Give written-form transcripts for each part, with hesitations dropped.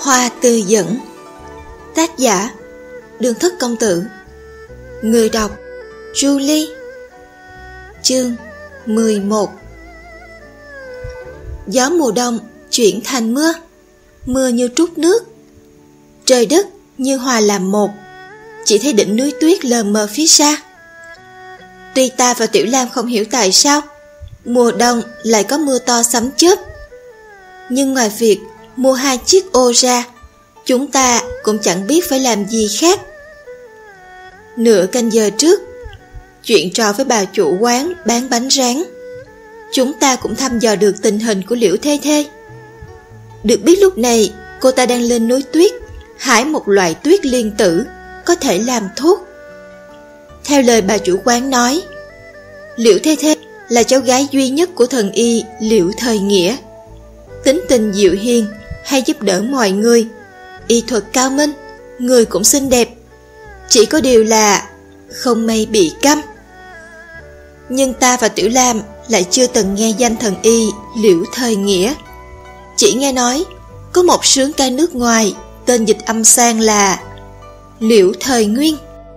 Hoa Tư Dẫn. Tác giả Đường Thất Công Tử. Người đọc Julie. Chương 11. Gió mùa đông chuyển thành mưa, mưa như trút nước. Trời đất như hòa làm một, chỉ thấy đỉnh núi tuyết lờ mờ phía xa. Tuy ta và Tiểu Lam không hiểu tại sao mùa đông lại có mưa to sấm chớp, nhưng ngoài việc mua 2 chiếc ô ra, chúng ta cũng chẳng biết phải làm gì khác. Nửa canh giờ trước, chuyện trò với bà chủ quán bán bánh rán, chúng ta cũng thăm dò được tình hình của Liễu Thê Thê. Được biết lúc này cô ta đang lên núi tuyết hái một loại tuyết liên tử có thể làm thuốc. Theo lời bà chủ quán nói, Liễu Thê Thê là cháu gái duy nhất của thần y Liễu Thời Nghĩa, tính tình dịu hiền, hay giúp đỡ mọi người, y thuật cao minh, người cũng xinh đẹp. Chỉ có điều là không may bị câm. Nhưng ta và Tiểu Lam lại chưa từng nghe danh thần y Liễu Thời Nghĩa. Chỉ nghe nói có một sướng ca nước ngoài tên dịch âm sang là Liễu Thời Nguyên.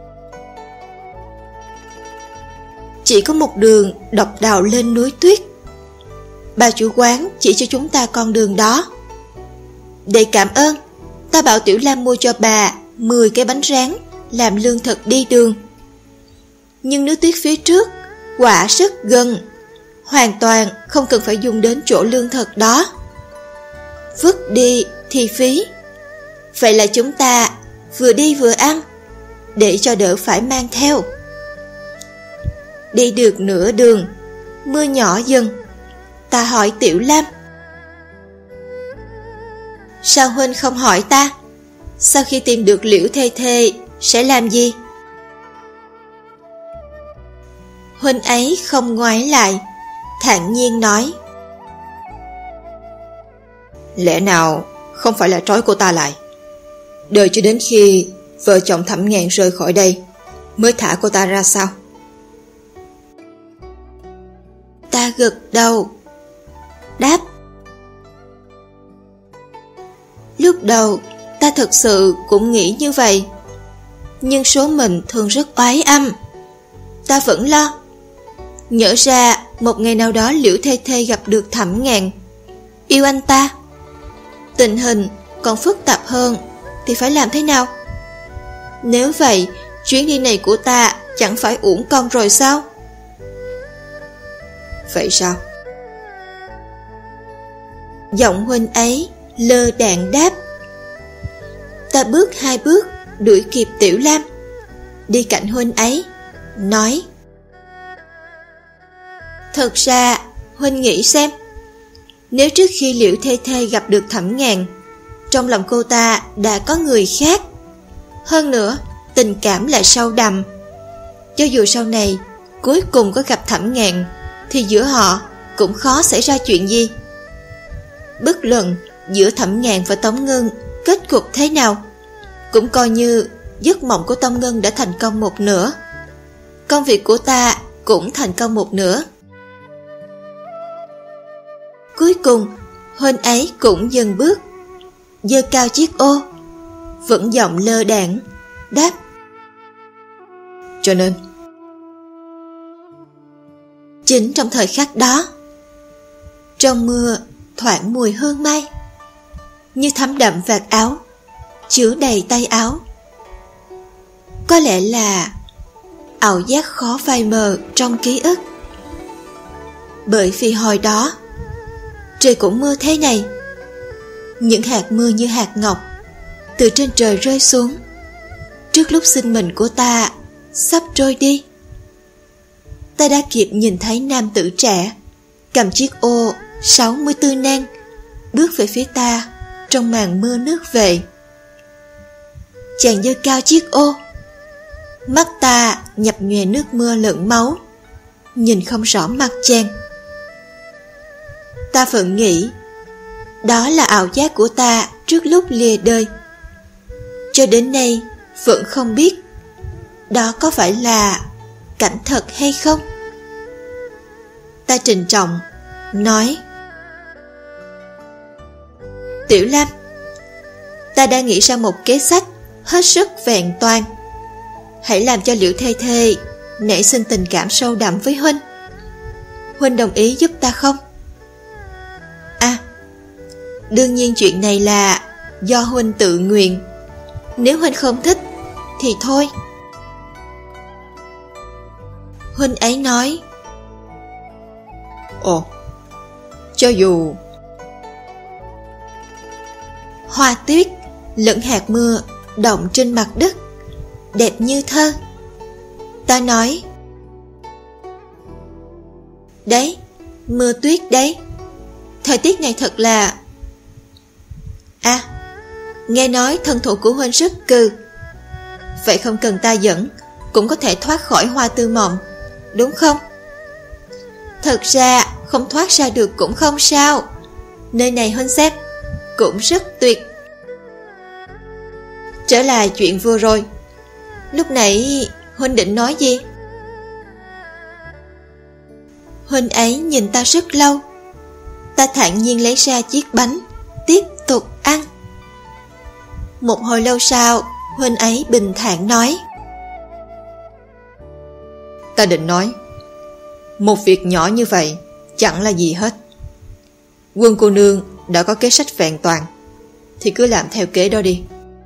Chỉ có một đường độc đạo lên núi tuyết. Bà chủ quán chỉ cho chúng ta con đường đó. Để cảm ơn, ta bảo Tiểu Lam mua cho bà 10 cái bánh rán làm lương thực đi đường. Nhưng núi tuyết phía trước quả rất gần, hoàn toàn không cần phải dùng đến chỗ lương thực đó. Vứt đi thì phí. Vậy là chúng ta vừa đi vừa ăn, để cho đỡ phải mang theo. Đi được nửa đường, mưa nhỏ dần. Ta hỏi Tiểu Lam: sao huynh không hỏi ta, sau khi tìm được Liễu Thê Thê sẽ làm gì? Huynh ấy không ngoái lại, thản nhiên nói: lẽ nào không phải là trói cô ta lại, đợi cho đến khi vợ chồng Thẩm Ngạn rời khỏi đây mới thả cô ta ra sao? Ta gật đầu, đáp: lúc đầu ta thật sự cũng nghĩ như vậy, nhưng số mình thường rất oái âm. Ta vẫn lo, nhỡ ra một ngày nào đó Liễu Thê Thê gặp được Thẩm Ngạn, yêu anh ta, tình hình còn phức tạp hơn thì phải làm thế nào? Nếu vậy, chuyến đi này của ta chẳng phải uổng công rồi sao? Vậy sao? Giọng huynh ấy lơ đãng đáp. Ta bước 2 bước đuổi kịp Tiểu Lam, đi cạnh huynh ấy, nói: thật ra huynh nghĩ xem, nếu trước khi Liễu Thê Thê gặp được Thẩm Ngạn, trong lòng cô ta đã có người khác, hơn nữa tình cảm lại sâu đậm, cho dù sau này cuối cùng có gặp Thẩm Ngạn, thì giữa họ cũng khó xảy ra chuyện gì. Bất luận giữa Thẩm Ngạn và Tống Ngân kết cục thế nào, cũng coi như giấc mộng của Tống Ngân đã thành công một nửa, công việc của ta cũng thành công một nửa. Cuối cùng huynh ấy cũng dừng bước, giơ cao chiếc ô, vẫn giọng lơ đãng đáp: cho nên. Chính trong thời khắc đó, trong mưa thoảng mùi hương mai, như thấm đậm vạt áo, chứa đầy tay áo. Có lẽ là ảo giác khó phai mờ trong ký ức. Bởi vì hồi đó trời cũng mưa thế này, những hạt mưa như hạt ngọc từ trên trời rơi xuống trước lúc sinh mệnh của ta sắp trôi đi. Ta đã kịp nhìn thấy nam tử trẻ cầm chiếc ô 64 nang bước về phía ta trong màn mưa nước về. Chàng giơ cao chiếc ô, mắt ta nhập nhòe nước mưa lẫn máu, nhìn không rõ mặt chàng. Ta vẫn nghĩ đó là ảo giác của ta trước lúc lìa đời. Cho đến nay vẫn không biết đó có phải là cảnh thật hay không. Ta trịnh trọng nói: Tiểu Lam, Ta đã nghĩ ra một kế sách hết sức vẹn toàn. Hãy làm cho Liễu Thê Thê nảy sinh tình cảm sâu đậm với huynh. Huynh đồng ý giúp ta không? À, đương nhiên chuyện này là do huynh tự nguyện. Nếu huynh không thích thì thôi. Huynh ấy nói. Ồ, cho dù... Hoa tuyết lẫn hạt mưa động trên mặt đất, đẹp như thơ. Ta nói. Đấy, mưa tuyết đấy. Thời tiết này thật là... À, nghe nói thân thủ của huynh rất cừ. Vậy không cần ta dẫn cũng có thể thoát khỏi Hoa Tư Mộng, đúng không? Thật ra không thoát ra được cũng không sao. Nơi này huynh xem, cũng rất tuyệt. Trở lại chuyện vừa rồi, lúc nãy huynh định nói gì? Huynh ấy nhìn ta rất lâu. Ta thản nhiên lấy ra chiếc bánh, tiếp tục ăn. Một hồi lâu sau, huynh ấy bình thản nói. Ta định nói, một việc nhỏ như vậy chẳng là gì hết. Quân cô nương đã có kế sách vẹn toàn, thì cứ làm theo kế đó đi.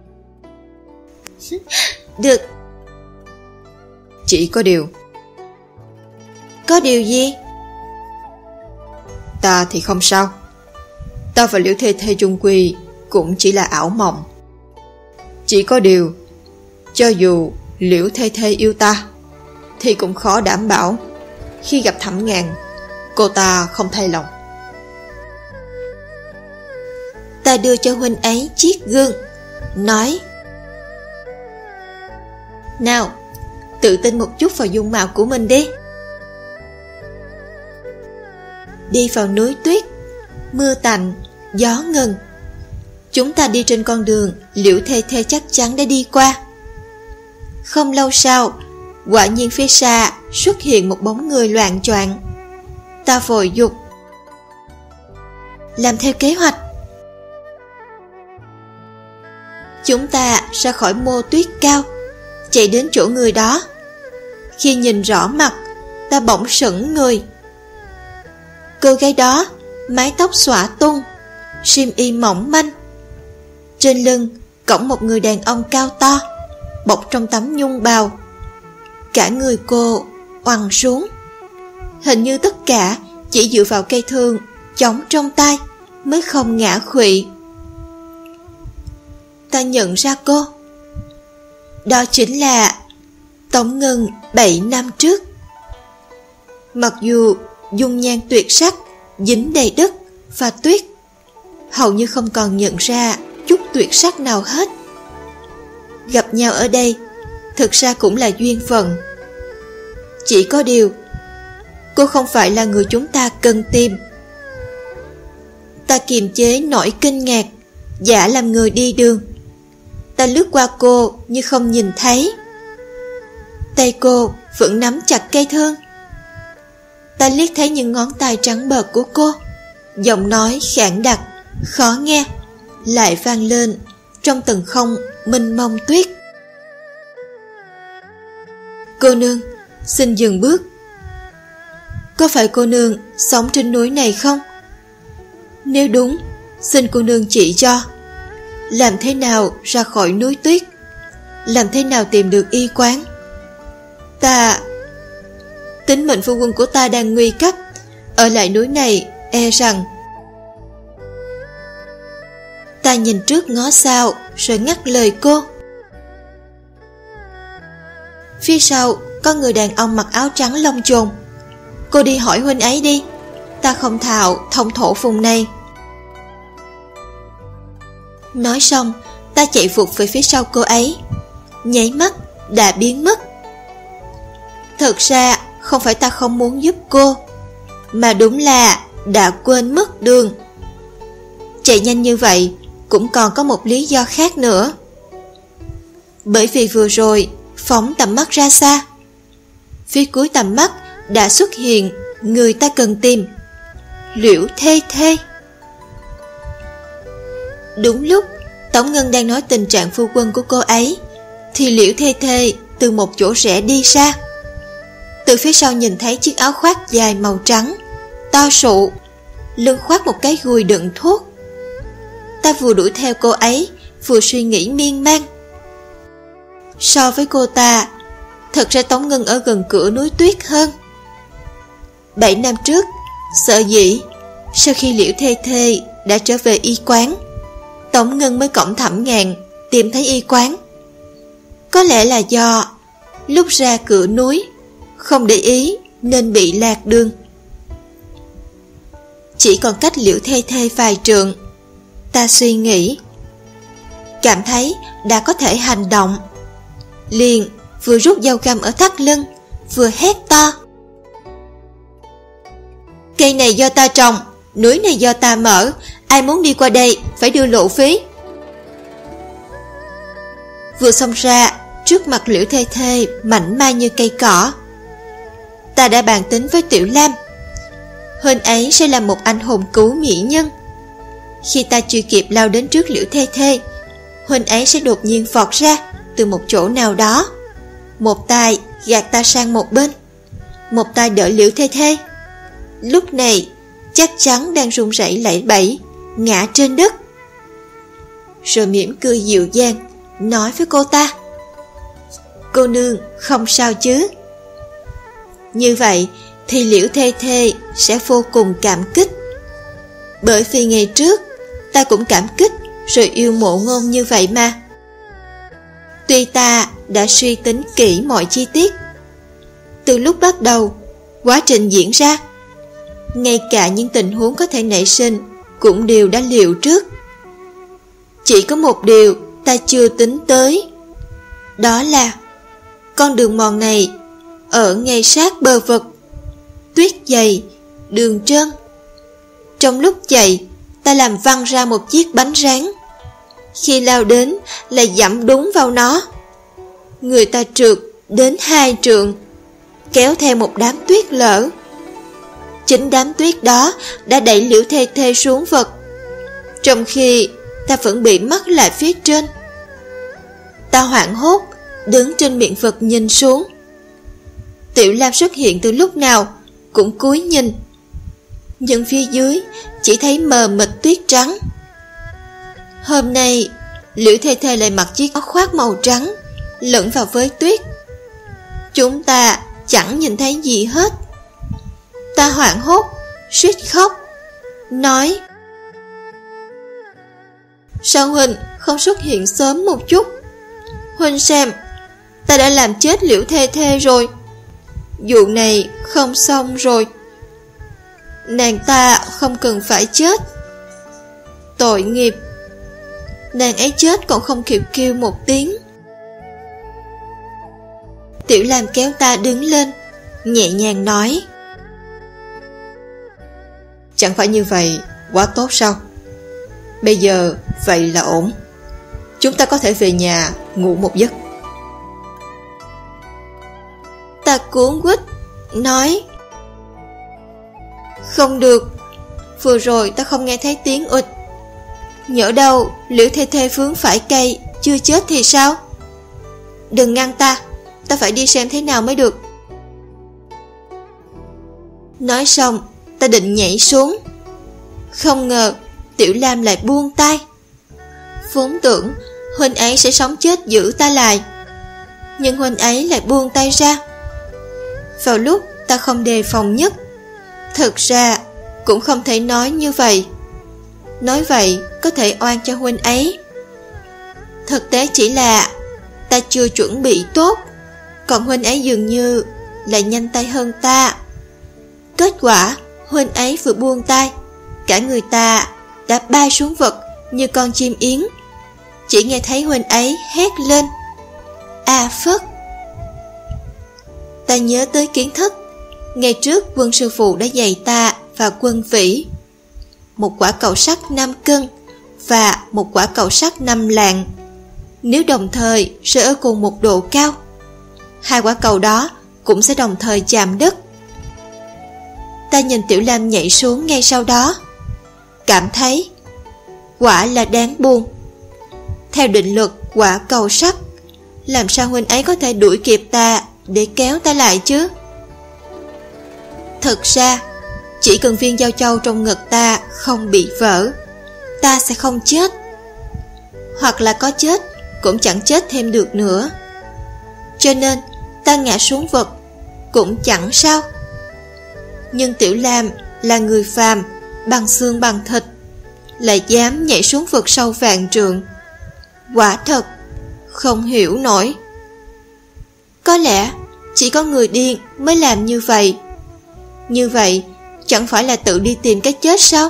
Được. Chỉ có điều. Có điều gì? Ta thì không sao. Ta và Liễu Thê Thê chung quy cũng chỉ là ảo mộng. Chỉ có điều, cho dù Liễu Thê Thê yêu ta, thì cũng khó đảm bảo khi gặp Thẩm Ngàn, cô ta không thay lòng. Ta đưa cho huynh ấy chiếc gương, nói. Nào, tự tin một chút vào dung mạo của mình đi. Đi vào núi tuyết, mưa tạnh, gió ngừng. Chúng ta đi trên con đường Liễu Thê Thê chắc chắn đã đi qua. Không lâu sau, quả nhiên phía xa xuất hiện một bóng người loạng choạng. Ta vội dục. Làm theo kế hoạch. Chúng ta ra khỏi mô tuyết cao, chạy đến chỗ người đó. Khi nhìn rõ mặt, ta bỗng sững người. Cô gái đó mái tóc xõa tung, xiêm y mỏng manh. Trên lưng cõng một người đàn ông cao to, bọc trong tấm nhung bào. Cả người cô oằn xuống. Hình như tất cả chỉ dựa vào cây thương chống trong tay mới không ngã khuỵu. Ta nhận ra cô. Đó chính là Tống Ngân 7 năm trước. Mặc dù dung nhan tuyệt sắc, dính đầy đất và tuyết, hầu như không còn nhận ra chút tuyệt sắc nào hết. Gặp nhau ở đây thực ra cũng là duyên phận. Chỉ có điều, cô không phải là người chúng ta cần tìm. Ta kiềm chế nỗi kinh ngạc, giả làm người đi đường. Ta lướt qua cô như không nhìn thấy. Tay cô vẫn nắm chặt cây thương. Ta liếc thấy những ngón tay trắng bợt của cô. Giọng nói khản đặc, khó nghe, lại vang lên trong tầng không mênh mông tuyết. Cô nương, xin dừng bước. Có phải cô nương sống trên núi này không? Nếu đúng, xin cô nương chỉ cho. Làm thế nào ra khỏi núi tuyết? Làm thế nào tìm được y quán? Tính mệnh phu quân của ta đang nguy cấp. Ở lại núi này e rằng... Ta nhìn trước ngó sau rồi ngắt lời cô. Phía sau có người đàn ông mặc áo trắng lông chồn. Cô đi hỏi huynh ấy đi. Ta không thạo thông thổ vùng này. Nói xong, ta chạy vụt về phía sau cô ấy. Nháy mắt đã biến mất. Thật ra không phải ta không muốn giúp cô, mà đúng là đã quên mất đường. Chạy nhanh như vậy cũng còn có một lý do khác nữa. Bởi vì vừa rồi phóng tầm mắt ra xa, phía cuối tầm mắt đã xuất hiện người ta cần tìm, Liễu Thê Thê. Đúng lúc Tống Ngân đang nói tình trạng phu quân của cô ấy, thì Liễu Thê Thê từ một chỗ rẽ đi ra. Từ phía sau nhìn thấy chiếc áo khoác dài màu trắng, to sụ, lưng khoác một cái gùi đựng thuốc. Ta vừa đuổi theo cô ấy, vừa suy nghĩ miên man. So với cô ta, thật ra Tống Ngân ở gần cửa núi tuyết hơn. 7 năm trước, sợ dĩ sau khi Liễu Thê Thê đã trở về y quán, Tống Ngân mới cõng Thẩm Ngàn tìm thấy y quán. Có lẽ là do lúc ra cửa núi không để ý nên bị lạc đường. Chỉ còn cách Liễu Thê Thê vài trượng, ta suy nghĩ, cảm thấy đã có thể hành động, liền vừa rút dao găm ở thắt lưng, vừa hét to: cây này do ta trồng, núi này do ta mở, ai muốn đi qua đây phải đưa lộ phí. Vừa xông ra, trước mặt Liễu Thê Thê mảnh mai như cây cỏ. Ta đã bàn tính với Tiểu Lam, huynh ấy sẽ là một anh hùng cứu mỹ nhân. Khi ta chưa kịp lao đến trước Liễu Thê Thê, huynh ấy sẽ đột nhiên vọt ra từ một chỗ nào đó, một tay gạt ta sang một bên, một tay đỡ Liễu Thê Thê. Lúc này chắc chắn đang run rẩy lẩy bẩy, ngã trên đất. Rồi mỉm cười dịu dàng nói với cô ta: cô nương không sao chứ? Như vậy thì Liễu Thê Thê sẽ vô cùng cảm kích. Bởi vì ngày trước ta cũng cảm kích rồi yêu Mộ Ngôn như vậy mà. Tuy ta đã suy tính kỹ mọi chi tiết, từ lúc bắt đầu, quá trình diễn ra, ngay cả những tình huống có thể nảy sinh cũng đều đã liệu trước. Chỉ có một điều ta chưa tính tới, đó là con đường mòn này ở ngay sát bờ vực, tuyết dày, đường trơn. Trong lúc chạy, ta làm văng ra một chiếc bánh rán. Khi lao đến lại dẫm đúng vào nó. Người ta trượt đến 2 trượng, kéo theo một đám tuyết lở. Chính đám tuyết đó đã đẩy Liễu Thê Thê xuống vực, trong khi ta vẫn bị mắc lại phía trên. Ta hoảng hốt đứng trên miệng vực nhìn xuống. Tiểu Lam xuất hiện từ lúc nào cũng cúi nhìn, nhưng phía dưới chỉ thấy mờ mịt tuyết trắng. Hôm nay Liễu Thê Thê lại mặc chiếc áo khoác màu trắng lẫn vào với tuyết. Chúng ta chẳng nhìn thấy gì hết. Ta hoảng hốt suýt khóc, nói: sao huynh không xuất hiện sớm một chút? Huynh xem, ta đã làm chết Liễu Thê Thê rồi. Vụ này không xong rồi. Nàng ta không cần phải chết. Tội nghiệp, nàng ấy chết còn không kịp kêu một tiếng. Tiểu Lam kéo ta đứng lên, nhẹ nhàng nói: chẳng phải như vậy quá tốt sao? Bây giờ vậy là ổn. Chúng ta có thể về nhà ngủ một giấc. Ta cuống quýt nói: không được, vừa rồi ta không nghe thấy tiếng ụt. Nhỡ đâu Liễu Thê Thê vướng phải cây chưa chết thì sao? Đừng ngăn ta, ta phải đi xem thế nào mới được. Nói xong, ta định nhảy xuống. Không ngờ Tiểu Lam lại buông tay. Vốn tưởng huynh ấy sẽ sống chết giữ ta lại, nhưng huynh ấy lại buông tay ra vào lúc ta không đề phòng nhất. Thực ra cũng không thể nói như vậy. Nói vậy có thể oan cho huynh ấy. Thực tế chỉ là ta chưa chuẩn bị tốt, còn huynh ấy dường như lại nhanh tay hơn ta. Kết quả huynh ấy vừa buông tay, cả người ta đã bay xuống vực như con chim yến. Chỉ nghe thấy huynh ấy hét lên: a phất. Ta nhớ tới kiến thức ngày trước Quân sư phụ đã dạy ta và Quân Vĩ. Một quả cầu sắt 5 cân và một quả cầu sắt 5 lạng, nếu đồng thời rơi ở cùng một độ cao, 2 quả cầu đó cũng sẽ đồng thời chạm đất. Ta nhìn Tiểu Lam nhảy xuống ngay sau đó, cảm thấy quả là đáng buồn. Theo định luật quả cầu sắt, làm sao huynh ấy có thể đuổi kịp ta để kéo ta lại chứ? Thực ra, chỉ cần viên giao châu trong ngực ta không bị vỡ, ta sẽ không chết. Hoặc là có chết cũng chẳng chết thêm được nữa. Cho nên ta ngã xuống vực cũng chẳng sao. Nhưng Tiểu Lam là người phàm, bằng xương bằng thịt, lại dám nhảy xuống vực sâu vạn trượng. Quả thật không hiểu nổi. Có lẽ chỉ có người điên mới làm như vậy. Như vậy chẳng phải là tự đi tìm cái chết sao?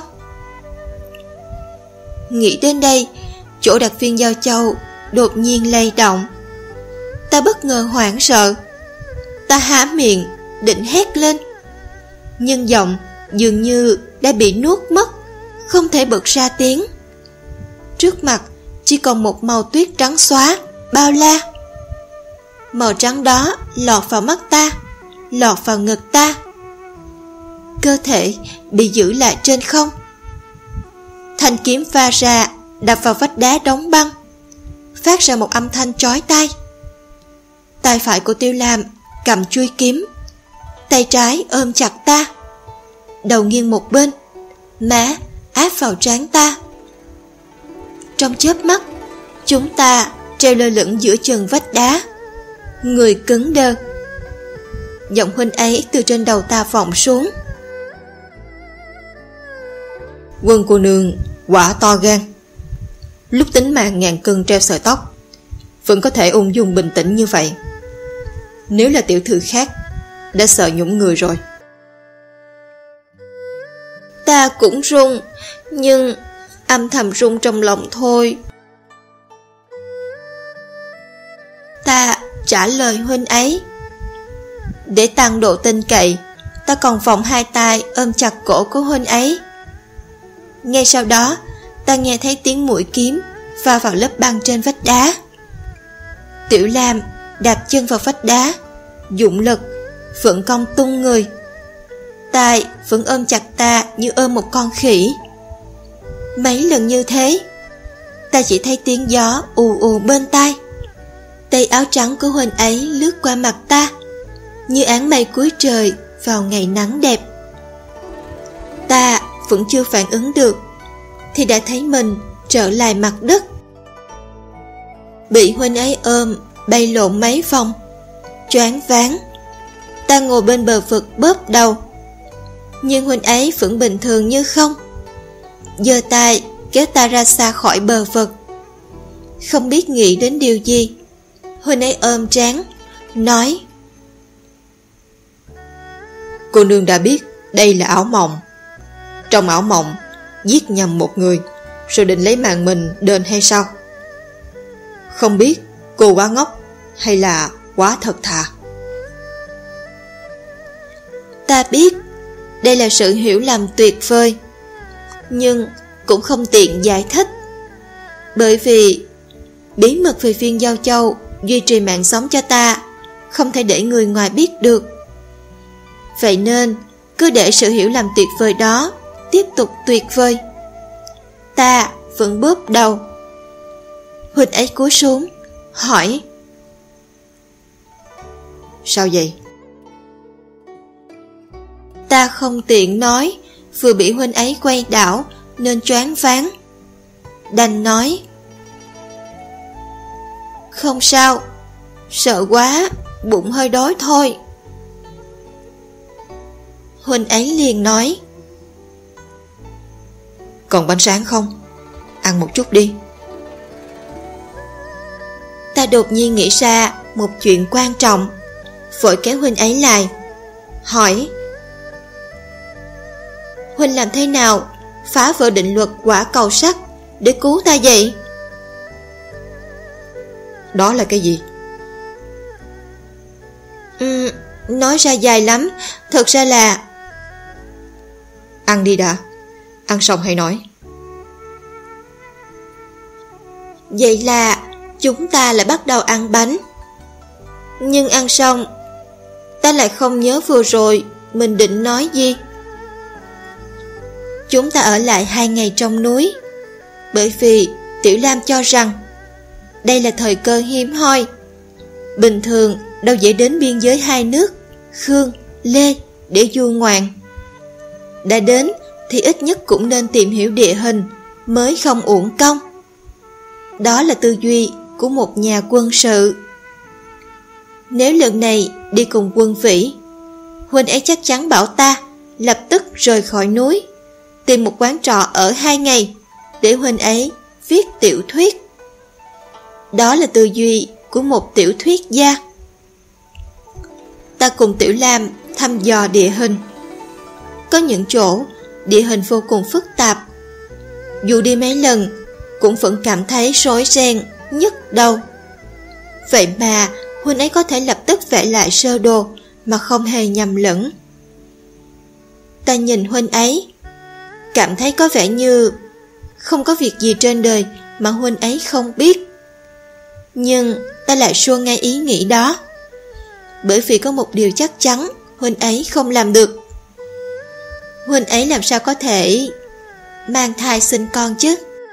Nghĩ đến đây, chỗ đặt viên giao châu đột nhiên lay động. Ta bất ngờ hoảng sợ. Ta há miệng định hét lên, nhưng giọng dường như đã bị nuốt mất, không thể bật ra tiếng. Trước mặt chỉ còn một màu tuyết trắng xóa, bao la. Màu trắng đó lọt vào mắt ta, lọt vào ngực ta. Cơ thể bị giữ lại trên không. Thanh kiếm pha ra, đập vào vách đá đóng băng, phát ra một âm thanh chói tai. Tay phải của Tiêu Lam cầm chuôi kiếm, tay trái ôm chặt ta, đầu nghiêng một bên, má áp vào trán ta. Trong chớp mắt, chúng ta treo lơ lửng giữa chừng vách đá, người cứng đơ. Giọng huynh ấy từ trên đầu ta vọng xuống. Quân cô nương quả to gan. Lúc tính mạng ngàn cân treo sợi tóc, vẫn có thể ung dung bình tĩnh như vậy. Nếu là tiểu thư khác, đã sợ nhũng người rồi. Ta cũng run, nhưng âm thầm run trong lòng thôi. Ta trả lời huynh ấy. Để tăng độ tin cậy, ta còn vòng hai tay ôm chặt cổ của huynh ấy. Ngay sau đó, ta nghe thấy tiếng mũi kiếm va vào lớp băng trên vách đá. Tiểu Lam đạp chân vào vách đá, dụng lực, vận công tung người. tay vẫn ôm chặt ta như ôm một con khỉ. Mấy lần như thế, ta chỉ thấy tiếng gió ù ù bên tai. Tay áo trắng của huynh ấy lướt qua mặt ta như áng mây cuối trời vào ngày nắng đẹp. Ta vẫn chưa phản ứng được thì đã thấy mình trở lại mặt đất. Bị huynh ấy ôm bay lộn mấy vòng, choáng váng. Ta ngồi bên bờ vực bóp đầu, nhưng huynh ấy vẫn bình thường như không, giơ tay kéo ta ra xa khỏi bờ vực. Không biết nghĩ đến điều gì, huynh ấy ôm trán nói: Cô nương đã biết đây là ảo mộng. Trong ảo mộng giết nhầm một người rồi định lấy mạng mình đền hay sao? Không biết cô quá ngốc hay là quá thật thà. Ta biết đây là sự hiểu lầm tuyệt vời, nhưng cũng không tiện giải thích. Bởi vì bí mật về viên giao châu duy trì mạng sống cho ta không thể để người ngoài biết được. Vậy nên cứ để sự hiểu lầm tuyệt vời đó tiếp tục tuyệt vời. Ta vẫn bóp đầu. Huynh ấy cúi xuống hỏi: Sao vậy? Ta không tiện nói, vừa bị huynh ấy quay đảo nên choáng váng. Đành nói: Không sao, sợ quá, bụng hơi đói thôi. Huynh ấy liền nói: Còn bánh sáng không? Ăn một chút đi. Ta đột nhiên nghĩ ra một chuyện quan trọng, vội kéo huynh ấy lại, hỏi: Huynh làm thế nào phá vỡ định luật quả cầu sắt để cứu ta vậy? Đó là cái gì? Nói ra dài lắm. Thật ra là... Ăn đi đã. Ăn xong hãy nói. Vậy là chúng ta lại bắt đầu ăn bánh. Nhưng ăn xong, ta lại không nhớ vừa rồi mình định nói gì. Chúng ta ở lại 2 ngày trong núi, bởi vì Tiểu Lam cho rằng đây là thời cơ hiếm hoi. Bình thường đâu dễ đến biên giới hai nước Khương, Lê để du ngoạn. Đã đến thì ít nhất cũng nên tìm hiểu địa hình mới không uổng công. Đó là tư duy của một nhà quân sự. Nếu lần này đi cùng Quân Vĩ, huynh ấy chắc chắn bảo ta lập tức rời khỏi núi, tìm một quán trọ ở 2 ngày để huynh ấy viết tiểu thuyết. Đó là tư duy của một tiểu thuyết gia. Ta cùng Tiểu Lam thăm dò địa hình. Có những chỗ địa hình vô cùng phức tạp, dù đi mấy lần cũng vẫn cảm thấy rối ren, nhức đầu. Vậy mà huynh ấy có thể lập tức vẽ lại sơ đồ mà không hề nhầm lẫn. Ta nhìn huynh ấy, cảm thấy có vẻ như không có việc gì trên đời mà huynh ấy không biết. Nhưng ta lại xua ngay ý nghĩ đó, bởi vì có một điều chắc chắn huynh ấy không làm được. Huynh ấy làm sao có thể mang thai sinh con chứ?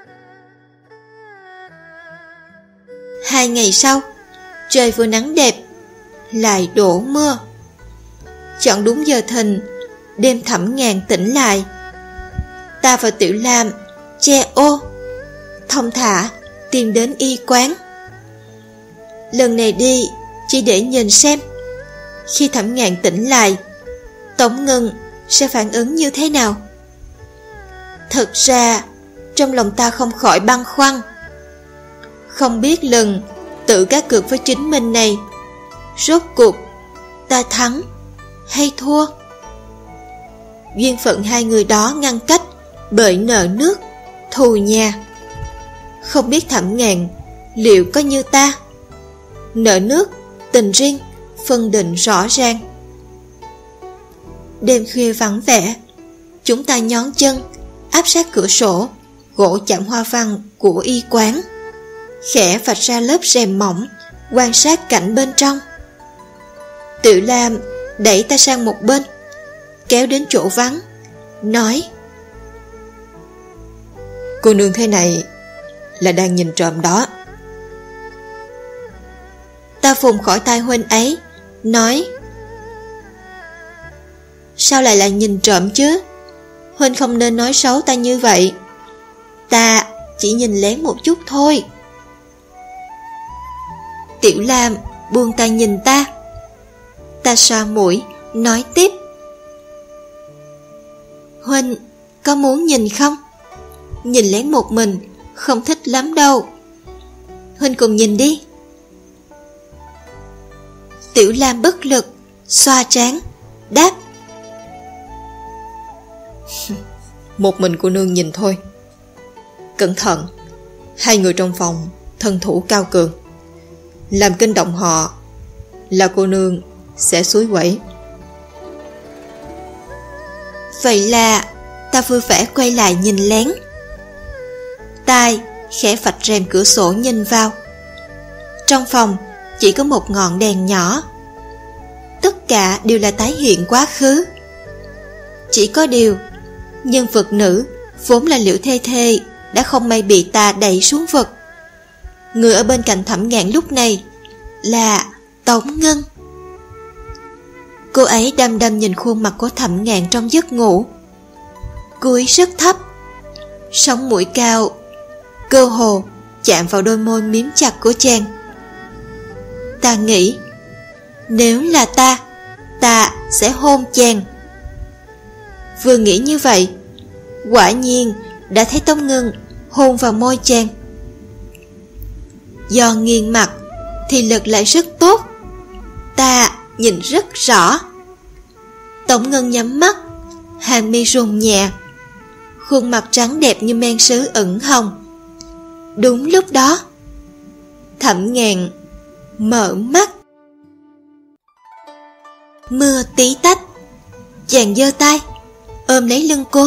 2 ngày sau, trời vừa nắng đẹp, lại đổ mưa. Chọn đúng giờ thìn, đêm Thẩm Ngàn tỉnh lại. Ta và Tiểu Lam che ô, thong thả tìm đến y quán. Lần này đi chỉ để nhìn xem khi Thẩm Ngàn tỉnh lại, Tống Ngân sẽ phản ứng như thế nào. Thật ra trong lòng ta không khỏi băn khoăn, không biết lần tự cá cược với chính mình này, rốt cuộc ta thắng hay thua. Duyên phận hai người đó ngăn cách bởi nợ nước, thù nhà. Không biết Thẩm Ngàn liệu có như ta, nợ nước, tình riêng phân định rõ ràng. Đêm khuya vắng vẻ, chúng ta nhón chân áp sát cửa sổ gỗ chạm hoa văn của y quán, khẽ vạch ra lớp rèm mỏng quan sát cảnh bên trong. Tiểu Lam đẩy ta sang một bên, kéo đến chỗ vắng, nói: Cô nương thế này là đang nhìn trộm đó. Ta vùng khỏi tay huynh ấy, nói: Sao lại là nhìn trộm chứ? Huynh không nên nói xấu ta như vậy. Ta chỉ nhìn lén một chút thôi. Tiểu Lam buông tay nhìn ta. Ta xoa mũi, nói tiếp: Huynh có muốn nhìn không? Nhìn lén một mình không thích lắm đâu. Huynh cùng nhìn đi. Tiểu Lam bất lực, xoa trán, đáp: Một mình cô nương nhìn thôi. Cẩn thận, 2 người trong phòng thân thủ cao cường, làm kinh động họ là cô nương sẽ xúi quẩy. Vậy là ta vui vẻ quay lại nhìn lén. Tai khẽ vạch rèm cửa sổ nhìn vào. Trong phòng chỉ có một ngọn đèn nhỏ. Tất cả đều là tái hiện quá khứ. Chỉ có điều nhân vật nữ vốn là Liễu Thê Thê đã không may bị ta đẩy xuống vực. Người ở bên cạnh Thẩm Ngạn lúc này là Tống Ngân. Cô ấy đăm đăm nhìn khuôn mặt của Thẩm Ngạn trong giấc ngủ, cúi rất thấp, sống mũi cao cơ hồ chạm vào đôi môi miếm chặt của chàng. Ta nghĩ nếu là ta sẽ hôn chàng. Vừa nghĩ như vậy, quả nhiên đã thấy Tống Ngân hôn vào môi chàng. Do nghiêng mặt thì lực lại rất tốt, ta nhìn rất rõ. Tống Ngân nhắm mắt, hàng mi rung nhẹ, khuôn mặt trắng đẹp như men sứ ửng hồng. Đúng lúc đó, Thẩm Ngạn mở mắt. Mưa tí tách, chàng giơ tay ôm lấy lưng cô.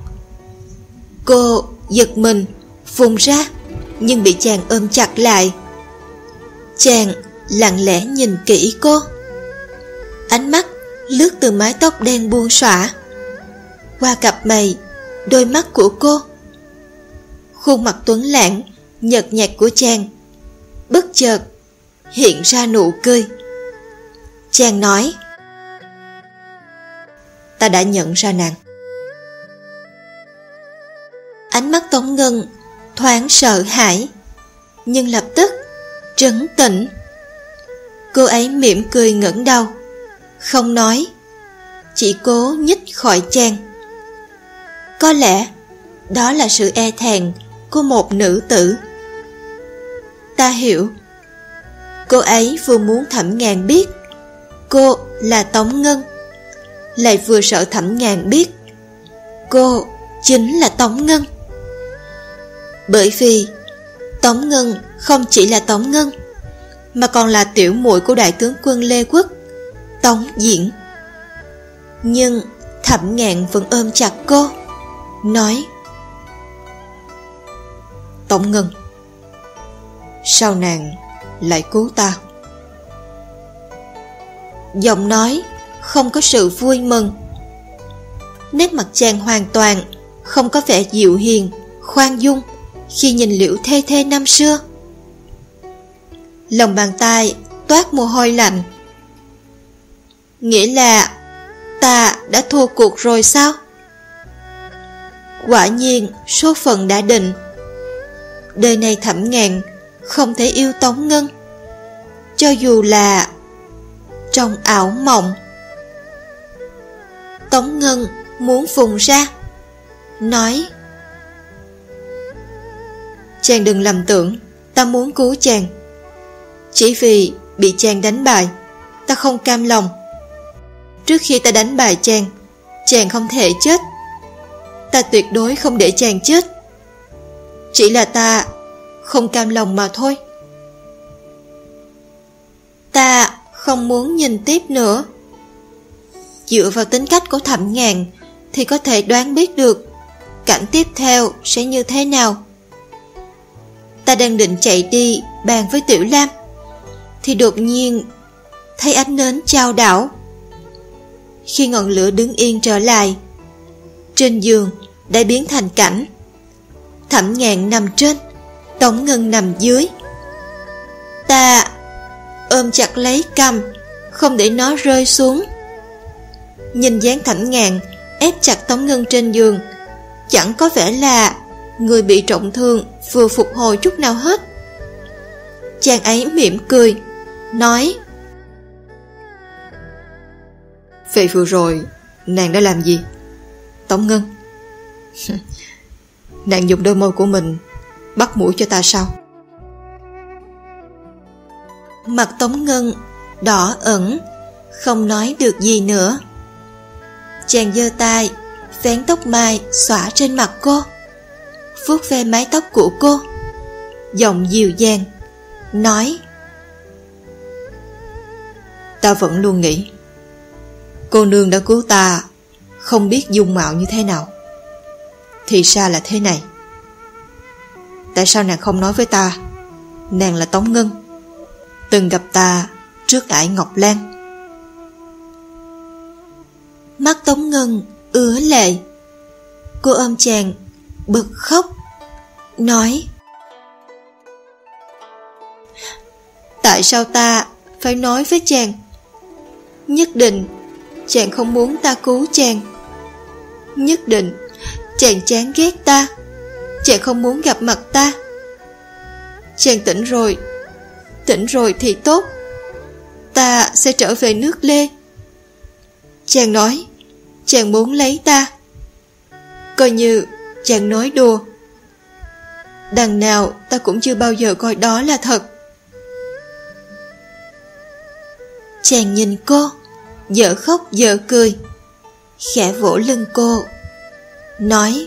Cô giật mình vùng ra, nhưng bị chàng ôm chặt lại. Chàng lặng lẽ nhìn kỹ cô, ánh mắt lướt từ mái tóc đen buông xõa qua cặp mày, đôi mắt của cô. Khuôn mặt tuấn lãng nhợt nhạt của chàng bất chợt hiện ra nụ cười. Chàng nói: Ta đã nhận ra nàng. Ánh mắt Tống Ngân thoáng sợ hãi, nhưng lập tức trấn tĩnh. Cô ấy mỉm cười ngẩng đầu, không nói, chỉ cố nhích khỏi chàng. Có lẽ đó là sự e thẹn của một nữ tử. Ta hiểu. Cô ấy vừa muốn Thẩm Ngàn biết cô là Tống Ngân, lại vừa sợ Thẩm Ngàn biết cô chính là Tống Ngân. Bởi vì Tống Ngân không chỉ là Tống Ngân, mà còn là tiểu muội của đại tướng quân Lê Quốc, Tống Diễn. Nhưng Thẩm Ngạn vẫn ôm chặt cô, nói: Tống Ngân, sao nàng lại cứu ta? Giọng nói không có sự vui mừng. Nét mặt chàng hoàn toàn không có vẻ dịu hiền, khoan dung khi nhìn Liễu Thê Thê năm xưa. Lòng bàn tay toát mồ hôi lạnh. Nghĩa là ta đã thua cuộc rồi sao? Quả nhiên số phận đã định. Đời này Thẩm Ngạn không thể yêu Tống Ngân, cho dù là trong ảo mộng. Tống Ngân muốn vùng ra, nói: Chàng đừng lầm tưởng ta muốn cứu chàng. Chỉ vì bị chàng đánh bại, ta không cam lòng. Trước khi ta đánh bại chàng không thể chết. Ta tuyệt đối không để chàng chết. Chỉ là ta không cam lòng mà thôi. Ta không muốn nhìn tiếp nữa. Dựa vào tính cách của Thẩm Ngạn thì có thể đoán biết được cảnh tiếp theo sẽ như thế nào. Ta đang định chạy đi bàn với Tiểu Lam, thì đột nhiên thấy ánh nến chao đảo. Khi ngọn lửa đứng yên trở lại, trên giường đã biến thành cảnh Thẩm Ngạn nằm trên, Tống Ngân nằm dưới. Ta ôm chặt lấy cằm, không để nó rơi xuống. Nhìn dáng Thẩm Ngạn ép chặt Tống Ngân trên giường, chẳng có vẻ là người bị trọng thương vừa phục hồi chút nào hết. Chàng ấy mỉm cười, nói: Vậy vừa rồi nàng đã làm gì, Tống Ngân? Nàng dùng đôi môi của mình bắt mũi cho ta sao? Mặt Tống Ngân đỏ ẩn, không nói được gì nữa. Chàng giơ tay vén tóc mai xõa trên mặt cô, vuốt ve mái tóc của cô, giọng dịu dàng nói: Ta vẫn luôn nghĩ cô nương đã cứu ta không biết dung mạo như thế nào. Thì ra là thế này. Tại sao nàng không nói với ta nàng là Tống Ngân, từng gặp ta trước ải Ngọc Lan? Mắt Tống Ngân ứa lệ. Cô ôm chàng bật khóc, nói: Tại sao ta phải nói với chàng? Nhất định chàng không muốn ta cứu chàng. Nhất định chàng chán ghét ta. Chàng không muốn gặp mặt ta. Chàng tỉnh rồi thì tốt. Ta sẽ trở về nước Lê. Chàng nói chàng muốn lấy ta, coi như chàng nói đùa. Đằng nào ta cũng chưa bao giờ coi đó là thật. Chàng nhìn cô, dở khóc dở cười, khẽ vỗ lưng cô, nói: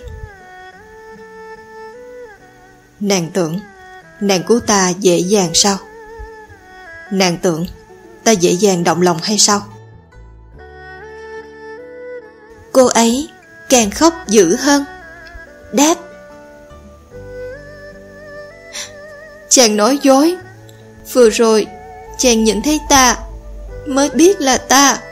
Nàng tưởng nàng cứu ta dễ dàng sao? Nàng tưởng ta dễ dàng động lòng hay sao? Cô ấy càng khóc dữ hơn, đáp: Chàng nói dối. Vừa rồi chàng nhìn thấy ta mới biết là ta.